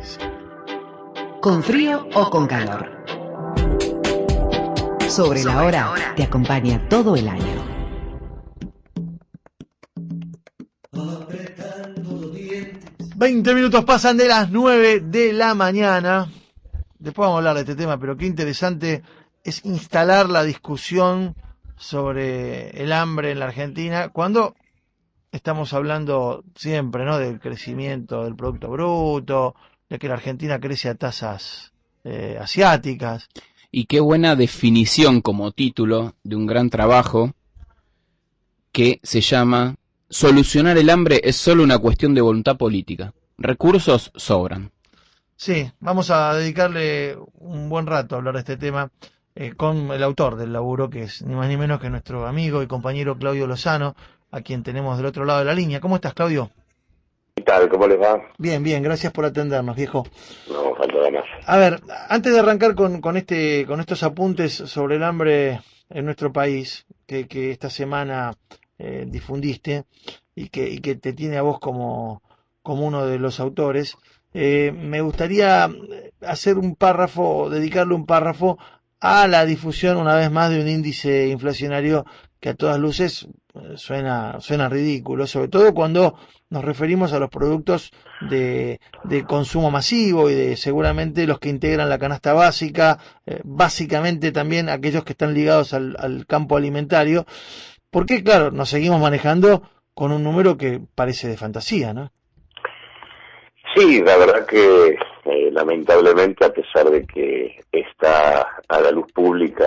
país. Con frío o con calor. Sobre la Hora te acompaña todo el año. 20 minutos pasan de las 9 de la mañana. Después vamos a hablar de este tema, pero qué interesante es instalar la discusión sobre el hambre en la Argentina cuando estamos hablando siempre, ¿no?, del crecimiento del Producto Bruto, de que la Argentina crece a tasas asiáticas. Y qué buena definición como título de un gran trabajo que se llama "Solucionar el hambre es solo una cuestión de voluntad política. Recursos sobran". Sí, vamos a dedicarle un buen rato a hablar de este tema con el autor del laburo, que es ni más ni menos que nuestro amigo y compañero Claudio Lozano, a quien tenemos del otro lado de la línea. ¿Cómo estás, Claudio? ¿Qué tal? ¿Cómo les va? Bien, bien, gracias por atendernos, viejo. No, falta nada más. A ver, antes de arrancar con estos apuntes sobre el hambre en nuestro país, que esta semana difundiste y que te tiene a vos como uno de los autores, me gustaría hacer un párrafo, dedicarle un párrafo a la difusión una vez más de un índice inflacionario que a todas luces suena ridículo, sobre todo cuando nos referimos a los productos de consumo masivo y de seguramente los que integran la canasta básica, básicamente también aquellos que están ligados al campo alimentario, porque claro, nos seguimos manejando con un número que parece de fantasía, ¿no? Sí, la verdad que lamentablemente, a pesar de que está a la luz pública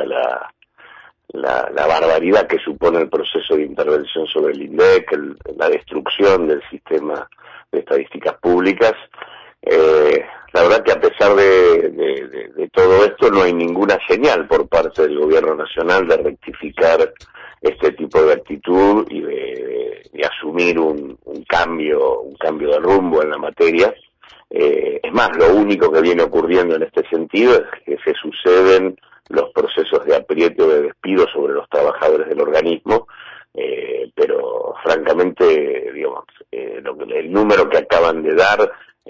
la barbaridad que supone el proceso de intervención sobre el INDEC, la destrucción del sistema de estadísticas públicas, la verdad que a pesar de todo esto no hay ninguna señal por parte del gobierno nacional de rectificar este tipo de actitud y de asumir un cambio de rumbo en la materia. Es más, lo único que viene ocurriendo en este sentido es que se suceden los procesos de aprieto o de despido sobre los trabajadores del organismo, pero francamente, digamos, el número que acaban de dar,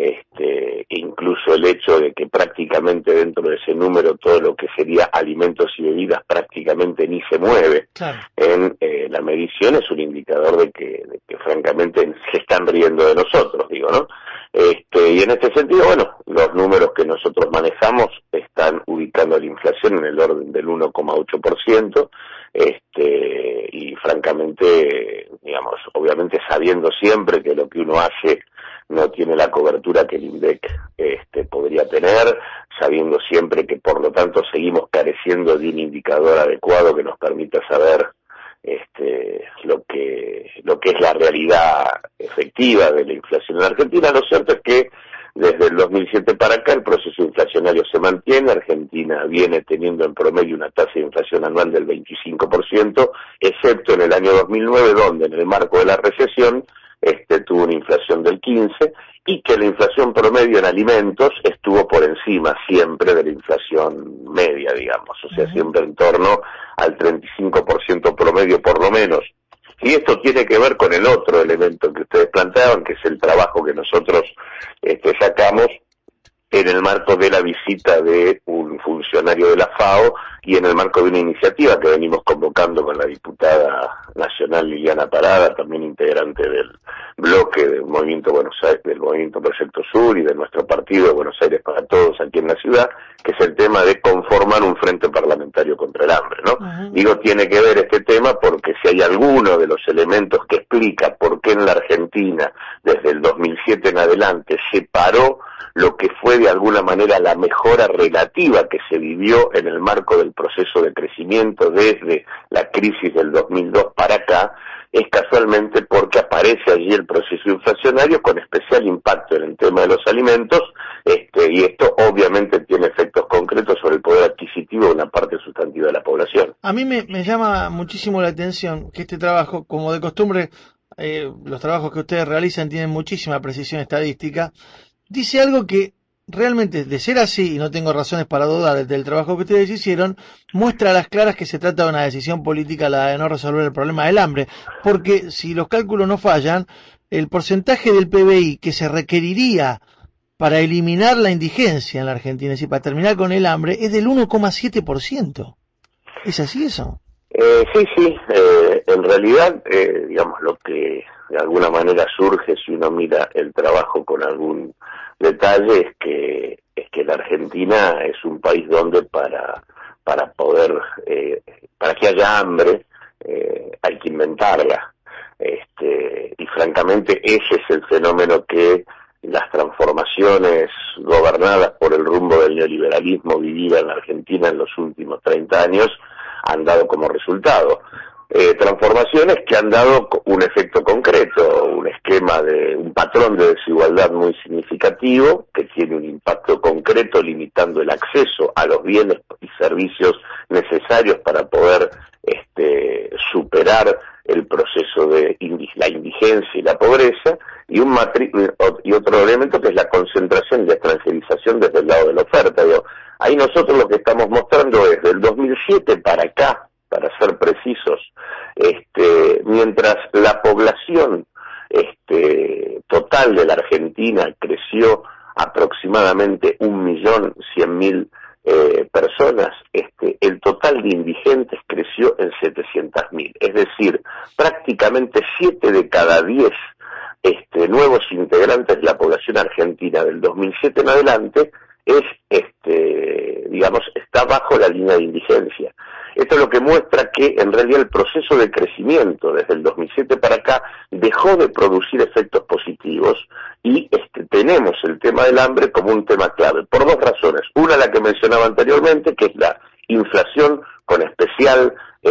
incluso el hecho de que prácticamente dentro de ese número todo lo que sería alimentos y bebidas prácticamente ni se mueve, claro, en la medición, es un indicador de que francamente se están riendo de nosotros, digo, ¿no? Y en este sentido, bueno, los números que nosotros manejamos están ubicando la inflación en el orden del 1,8%, y francamente, digamos, obviamente sabiendo siempre que lo que uno hace no tiene la cobertura que el INDEC podría tener, sabiendo siempre que por lo tanto seguimos careciendo de un indicador adecuado que nos permita saber lo que es la realidad efectiva de la inflación en Argentina. Lo cierto es que desde el 2007 para acá el proceso inflacionario se mantiene. Argentina viene teniendo en promedio una tasa de inflación anual del 25%, excepto en el año 2009, donde en el marco de la recesión tuvo una inflación del 15%, y que la inflación promedio en alimentos estuvo por encima siempre de la inflación media, digamos, o sea, siempre en torno al 35% promedio por lo menos. Y esto tiene que ver con el otro elemento que ustedes planteaban, que es el trabajo que nosotros sacamos en el marco de la visita de un funcionario de la FAO y en el marco de una iniciativa que venimos convocando con la diputada nacional Liliana Parada, también integrante del bloque del Movimiento Buenos Aires, del Movimiento Proyecto Sur y de nuestro partido Buenos Aires para Todos aquí en la ciudad, que es el tema de conformar un frente parlamentario contra el hambre, ¿no? Uh-huh. Digo, tiene que ver este tema porque si hay alguno de los elementos que explica por qué en la Argentina desde el 2007 en adelante se paró lo que fue de alguna manera la mejora relativa que se vivió en el marco del proceso de crecimiento desde la crisis del 2002 para acá, es casualmente porque aparece allí el proceso inflacionario con especial impacto en el tema de los alimentos, y esto obviamente tiene efectos concretos sobre el poder adquisitivo de una parte sustantiva de la población. A mí me llama muchísimo la atención que este trabajo, como de costumbre, los trabajos que ustedes realizan tienen muchísima precisión estadística. Dice algo que realmente, de ser así, y no tengo razones para dudar del trabajo que ustedes hicieron, muestra a las claras que se trata de una decisión política la de no resolver el problema del hambre, porque si los cálculos no fallan, el porcentaje del PBI que se requeriría para eliminar la indigencia en la Argentina, es decir, para terminar con el hambre, es del 1,7%. ¿Es así eso? Sí, en realidad, digamos, lo que de alguna manera surge si uno mira el trabajo con algún detalle es que la Argentina es un país donde para poder, para que haya hambre, hay que inventarla. Y francamente ese es el fenómeno que las transformaciones gobernadas por el rumbo del neoliberalismo vivida en la Argentina en los últimos 30 años han dado como resultado. Transformaciones que han dado un efecto concreto, un esquema un patrón de desigualdad muy significativo que tiene un impacto concreto limitando el acceso a los bienes y servicios necesarios para poder superar el proceso de la indigencia y la pobreza, y otro elemento que es la concentración y la extranjerización desde el lado de la oferta. Ahí nosotros lo que estamos mostrando es del 2007 para acá, para ser precisos, mientras la población total de la Argentina creció aproximadamente 1.100.000 personas, el total de indigentes creció en 700.000, es decir, prácticamente 7 de cada 10 nuevos integrantes de la población argentina del 2007 en adelante está bajo la línea de indigencia. Esto es lo que muestra que en realidad el proceso de crecimiento desde el 2007 para acá dejó de producir efectos positivos y tenemos el tema del hambre como un tema clave, por dos razones. Una, la que mencionaba anteriormente, que es la inflación con especial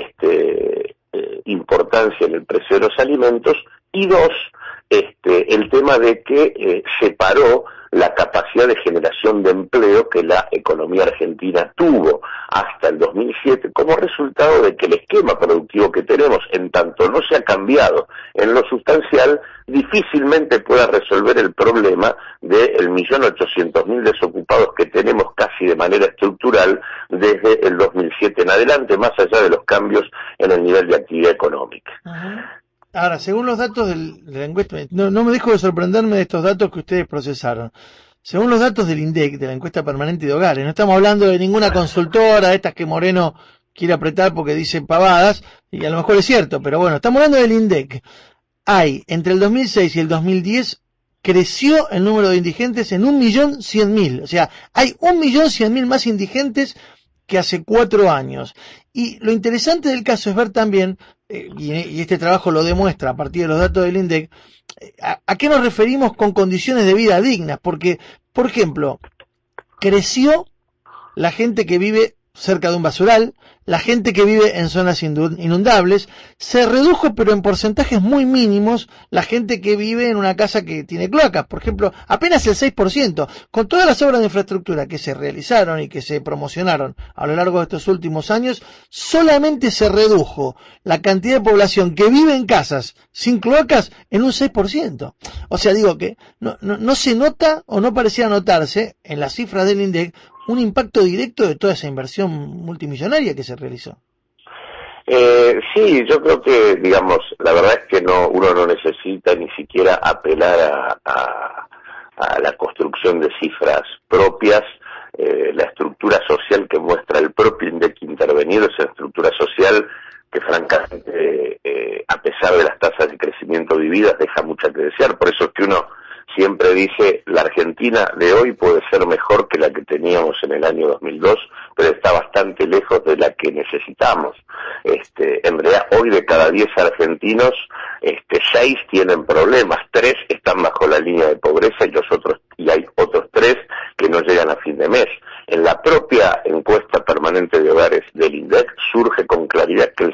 importancia en el precio de los alimentos, y dos, el tema de que separó la capacidad de generación de empleo que la economía argentina tuvo hasta el 2007 como resultado de que el esquema productivo que tenemos, en tanto no se ha cambiado en lo sustancial, difícilmente pueda resolver el problema del 1.800.000 desocupados que tenemos casi de manera estructural desde el 2007 en adelante, más allá de los cambios en el nivel de actividad económica. Ajá. Ahora, según los datos de la encuesta, no me dejo de sorprenderme de estos datos que ustedes procesaron. Según los datos del INDEC, de la encuesta permanente de hogares, no estamos hablando de ninguna consultora, de estas que Moreno quiere apretar porque dicen pavadas, y a lo mejor es cierto, pero bueno, estamos hablando del INDEC. Hay, entre el 2006 y el 2010, creció el número de indigentes en 1.100.000. O sea, hay 1.100.000 más indigentes que hace 4 años. Y lo interesante del caso es ver también, y este trabajo lo demuestra a partir de los datos del INDEC, a qué nos referimos con condiciones de vida dignas. Porque, por ejemplo, creció la gente que vive cerca de un basural, la gente que vive en zonas inundables, se redujo pero en porcentajes muy mínimos la gente que vive en una casa que tiene cloacas, por ejemplo, apenas el 6%, con todas las obras de infraestructura que se realizaron y que se promocionaron a lo largo de estos últimos años, solamente se redujo la cantidad de población que vive en casas sin cloacas en un 6%. O sea, digo que no se nota o no parecía notarse en las cifras del INDEC un impacto directo de toda esa inversión multimillonaria que se realizó. Sí, yo creo que, digamos, la verdad es que uno no necesita ni siquiera apelar a la construcción de cifras propias. La estructura social que muestra el propio INDEC intervenido es una estructura social que francamente, a pesar de las tasas de crecimiento vividas, deja mucho que desear. Por eso es que uno siempre dice, la Argentina de hoy puede ser mejor que la que teníamos en el año 2002, pero está bastante lejos de la que necesitamos. En realidad, hoy de cada 10 argentinos, 6 tienen problemas, 3 están bajo la línea de pobreza y hay otros 3 que no llegan a fin de mes. En la propia encuesta permanente de hogares del INDEC surge con claridad que el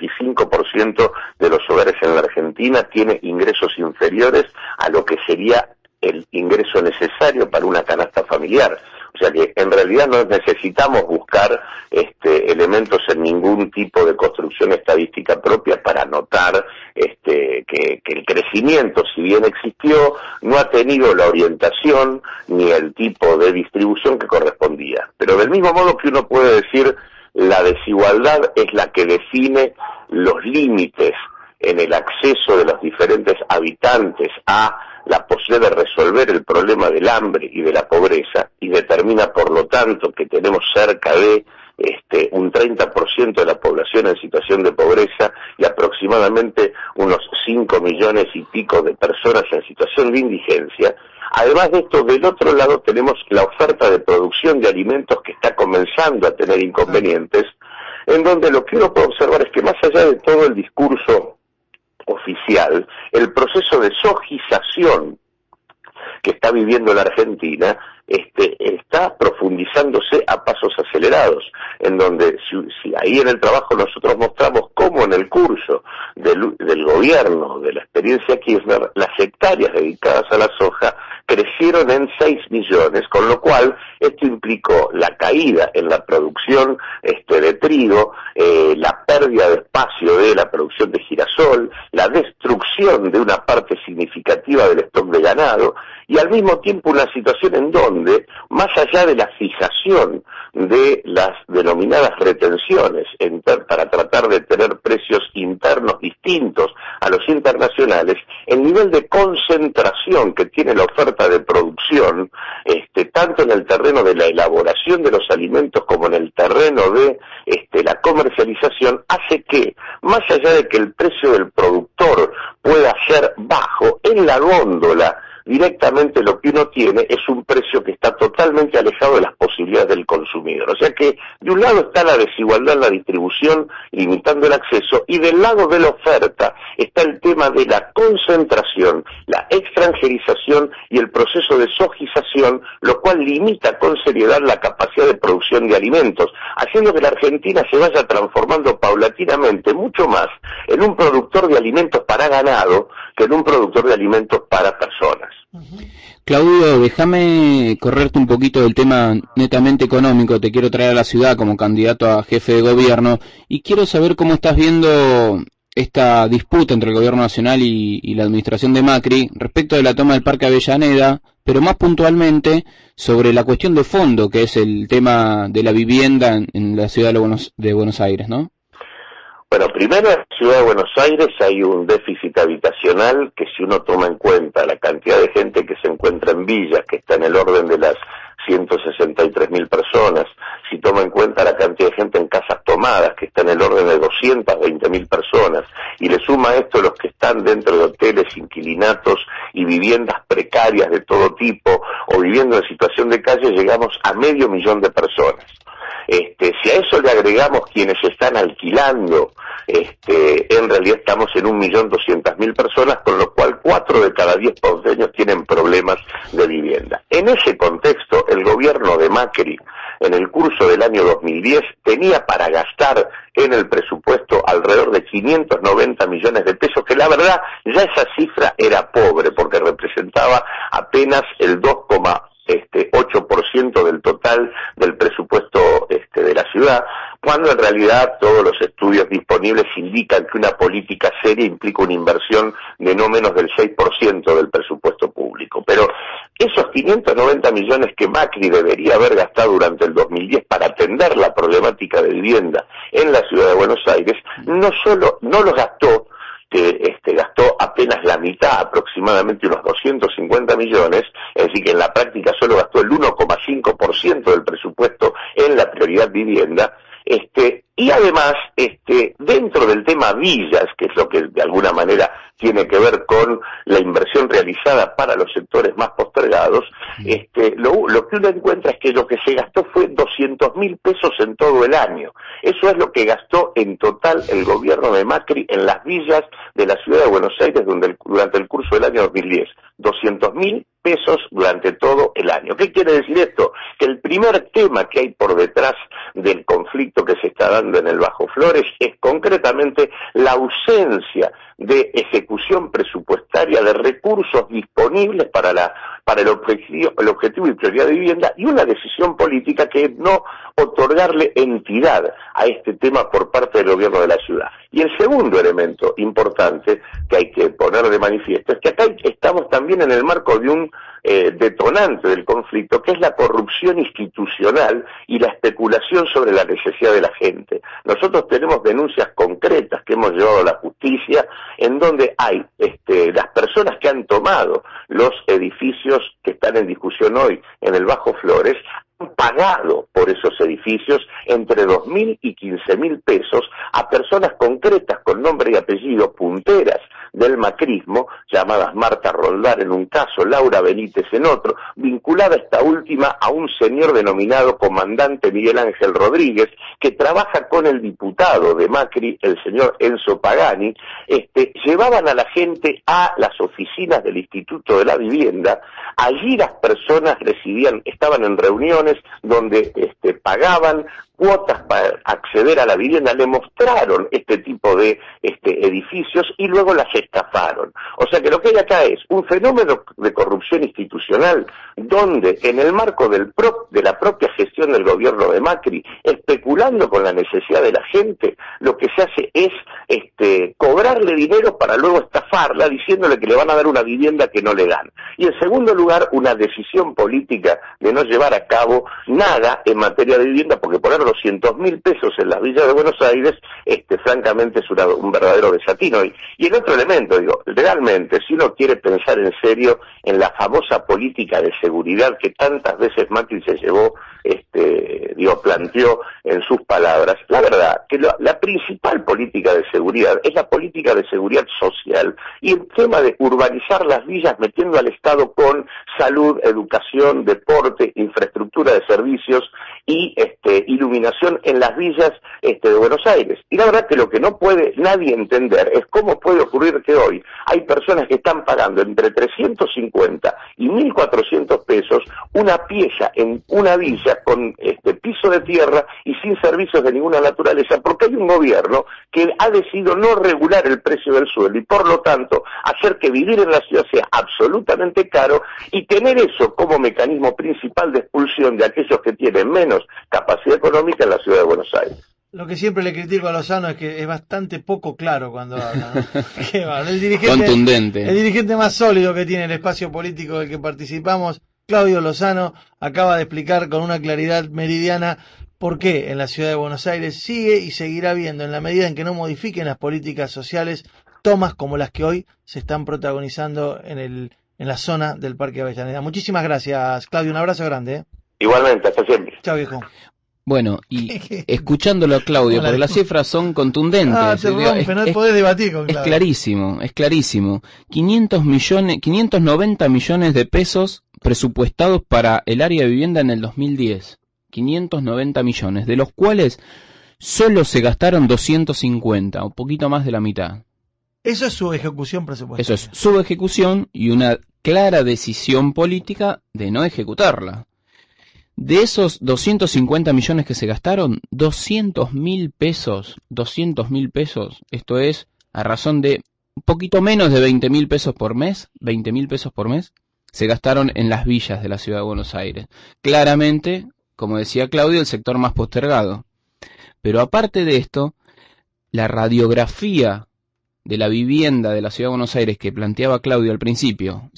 65% de los hogares en la Argentina tiene ingresos inferiores a lo que sería el ingreso necesario para una canasta familiar. O sea que en realidad no necesitamos buscar elementos en ningún tipo de construcción estadística propia para notar que el crecimiento, si bien existió, no ha tenido la orientación ni el tipo de distribución que correspondía. Pero del mismo modo que uno puede decir, la desigualdad es la que define los límites en el acceso de los diferentes habitantes a la posibilidad de resolver el problema del hambre y de la pobreza, y determina por lo tanto que tenemos cerca de un 30% de la población en situación de pobreza y aproximadamente unos 5 millones y pico de personas en situación de indigencia. Además de esto, del otro lado tenemos la oferta de producción de alimentos que está comenzando a tener inconvenientes, en donde lo que uno puede observar es que más allá de todo el discurso oficial, el proceso de sojización que está viviendo la Argentina está profundizándose a pasos acelerados, en donde si ahí en el trabajo nosotros mostramos cómo en el curso del gobierno, de la experiencia Kirchner, las hectáreas dedicadas a la soja crecieron en 6 millones, con lo cual esto implicó la caída en la producción de trigo, la pérdida de espacio de la producción de girasol, la destrucción de una parte significativa del stock de ganado, y al mismo tiempo una situación en donde, más allá de la fijación de las denominadas retenciones para tratar de tener precios internos distintos a los internacionales, el nivel de concentración que tiene la oferta de producción, tanto en el terreno de la elaboración de los alimentos como en el terreno de la comercialización, hace que, más allá de que el precio del productor pueda ser bajo, en la góndola directamente lo que uno tiene es un precio que está totalmente alejado de las posibilidades del consumidor. O sea que de un lado está la desigualdad en la distribución, limitando el acceso, y del lado de la oferta está el tema de la concentración, la extranjerización y el proceso de sojización, lo cual limita con seriedad la capacidad de producción de alimentos, haciendo que la Argentina se vaya transformando paulatinamente mucho más en un productor de alimentos para ganado que en un productor de alimentos para personas. Claudio, déjame correrte un poquito del tema netamente económico. Te quiero traer a la ciudad como candidato a jefe de gobierno y quiero saber cómo estás viendo esta disputa entre el gobierno nacional y la administración de Macri respecto de la toma del Parque Avellaneda, pero más puntualmente sobre la cuestión de fondo, que es el tema de la vivienda en la ciudad de Buenos Aires, ¿no? Bueno, primero en la ciudad de Buenos Aires hay un déficit habitacional que, si uno toma en cuenta la cantidad de gente que se encuentra en villas, que está en el orden de las 163.000 personas, si toma en cuenta la cantidad de gente en casas tomadas, que está en el orden de 220.000 personas, y le suma a esto los que están dentro de hoteles, inquilinatos y viviendas precarias de todo tipo, o viviendo en situación de calle, llegamos a 500.000 de personas. Si a eso le agregamos quienes están alquilando, en realidad estamos en 1.200.000 personas, con lo cual 4 de cada 10 porteños tienen problemas de vivienda. En ese contexto, el gobierno de Macri, en el curso del año 2010, tenía para gastar en el presupuesto alrededor de 590 millones de pesos, que la verdad ya esa cifra era pobre, porque representaba apenas el 2,8% del total del presupuesto de la ciudad, cuando en realidad todos los estudios disponibles indican que una política seria implica una inversión de no menos del 6% del presupuesto público. Pero esos 590 millones que Macri debería haber gastado durante el 2010 para atender la problemática de vivienda en la ciudad de Buenos Aires, no los gastó, gastó apenas la mitad, aproximadamente unos 250 millones, es decir que en la práctica solo gastó el 1,5% del presupuesto en la prioridad vivienda, y además, dentro del tema villas, que es lo que de alguna manera tiene que ver con la inversión realizada para los sectores más postergados, lo que uno encuentra es que lo que se gastó fue 200.000 pesos en todo el año. Eso es lo que gastó en total el gobierno de Macri en las villas de la ciudad de Buenos Aires durante el curso del año 2010. 200.000 pesos durante todo el año. ¿Qué quiere decir esto? Que el primer tema que hay por detrás del conflicto que se está dando en el Bajo Flores es concretamente la ausencia de ejecución presupuestaria de recursos disponibles para el objetivo y prioridad de vivienda, y una decisión política que es no otorgarle entidad a este tema por parte del gobierno de la ciudad. Y el segundo elemento importante que hay que poner de manifiesto es que acá estamos también en el marco de un detonante del conflicto, que es la corrupción institucional y la especulación sobre la necesidad de la gente. Nosotros tenemos denuncias concretas que hemos llevado a la justicia, en donde hay las personas que han tomado los edificios que están en discusión hoy en el Bajo Flores, han pagado por esos edificios entre 2.000 y 15.000 pesos a personas concretas con nombre y apellido, punteras del macrismo, llamadas Marta Roldán en un caso, Laura Benítez en otro, vinculada esta última a un señor denominado comandante Miguel Ángel Rodríguez, que trabaja con el diputado de Macri, el señor Enzo Pagani. Llevaban a la gente a las oficinas del Instituto de la Vivienda. Allí las personas estaban en reuniones donde pagaban cuotas para acceder a la vivienda, le mostraron este tipo de edificios y luego las estafaron. O sea que lo que hay acá es un fenómeno de corrupción institucional donde en el marco de la propia gestión del gobierno de Macri, especulando con la necesidad de la gente, lo que se hace es cobrarle dinero para luego estafarla diciéndole que le van a dar una vivienda que no le dan. Y en segundo lugar, una decisión política de no llevar a cabo nada en materia de vivienda, porque poner 200.000 pesos en las villas de Buenos Aires, francamente es un verdadero desatino. Y el otro elemento, realmente, si uno quiere pensar en serio en la famosa política de seguridad que tantas veces Macri se llevó, planteó en sus palabras, la verdad que la principal política de seguridad es la política de seguridad social y el tema de urbanizar las villas metiendo al Estado con salud, educación, deporte, infraestructura de servicios y iluminación en las villas de Buenos Aires. Y la verdad que lo que no puede nadie entender es cómo puede ocurrir que hoy hay personas que están pagando entre 350 y 1.400 pesos una pieza en una villa con piso de tierra y sin servicios de ninguna naturaleza, porque hay un gobierno que ha decidido no regular el precio del suelo y por lo tanto hacer que vivir en la ciudad sea absolutamente caro y tener eso como mecanismo principal de expulsión de aquellos que tienen menos capacidad económica en la ciudad de Buenos Aires. Lo que siempre le critico a Lozano es que es bastante poco claro cuando habla, ¿no? Qué va, Contundente. El dirigente más sólido que tiene el espacio político del que participamos, Claudio Lozano, acaba de explicar con una claridad meridiana por qué en la ciudad de Buenos Aires sigue y seguirá habiendo, en la medida en que no modifiquen las políticas sociales, tomas como las que hoy se están protagonizando en la zona del Parque Avellaneda. Muchísimas gracias, Claudio, un abrazo grande. Igualmente, hasta siempre. Chao, viejo. Bueno, y escuczándolo a Claudio, porque las cifras son contundentes. Te rompe, no podés debatir con Claudio. Es clarísimo. 590 millones de pesos presupuestados para el área de vivienda en el 2010. 590 millones, de los cuales solo se gastaron 250, un poquito más de la mitad. Eso es su ejecución presupuestaria. Eso es su ejecución y una clara decisión política de no ejecutarla. De esos 250 millones que se gastaron, 200.000 pesos, esto es a razón de un poquito menos de 20.000 pesos por mes, se gastaron en las villas de la ciudad de Buenos Aires. Claramente, como decía Claudio, el sector más postergado. Pero aparte de esto, la radiografía de la vivienda de la ciudad de Buenos Aires que planteaba Claudio al principio,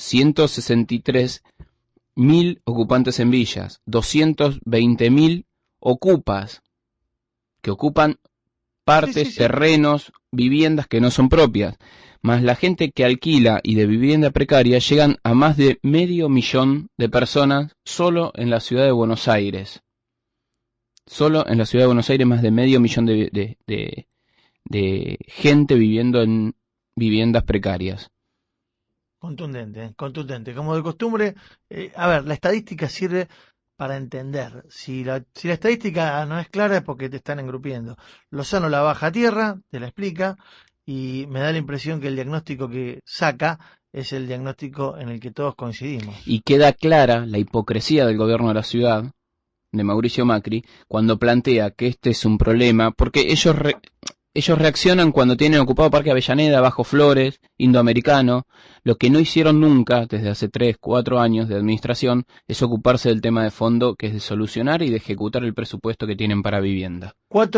163.000 ocupantes en villas, 220.000 ocupas, que ocupan partes, terrenos, viviendas que no son propias, más la gente que alquila y de vivienda precaria, llegan a más de 500.000 de personas solo en la ciudad de Buenos Aires. Solo en la ciudad de Buenos Aires más de 500.000 de gente viviendo en viviendas precarias. Contundente. Como de costumbre, la estadística sirve para entender. Si la estadística no es clara es porque te están engrupiendo. Lozano la baja a tierra, te la explica, y me da la impresión que el diagnóstico que saca es el diagnóstico en el que todos coincidimos. Y queda clara la hipocresía del gobierno de la ciudad, de Mauricio Macri, cuando plantea que este es un problema, porque ellos reaccionan cuando tienen ocupado Parque Avellaneda, Bajo Flores, Indoamericano. Lo que no hicieron nunca, desde hace 3, 4 años de administración, es ocuparse del tema de fondo, que es de solucionar y de ejecutar el presupuesto que tienen para vivienda.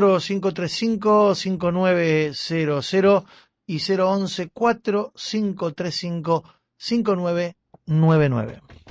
4535-5900 y 011-4535-5999.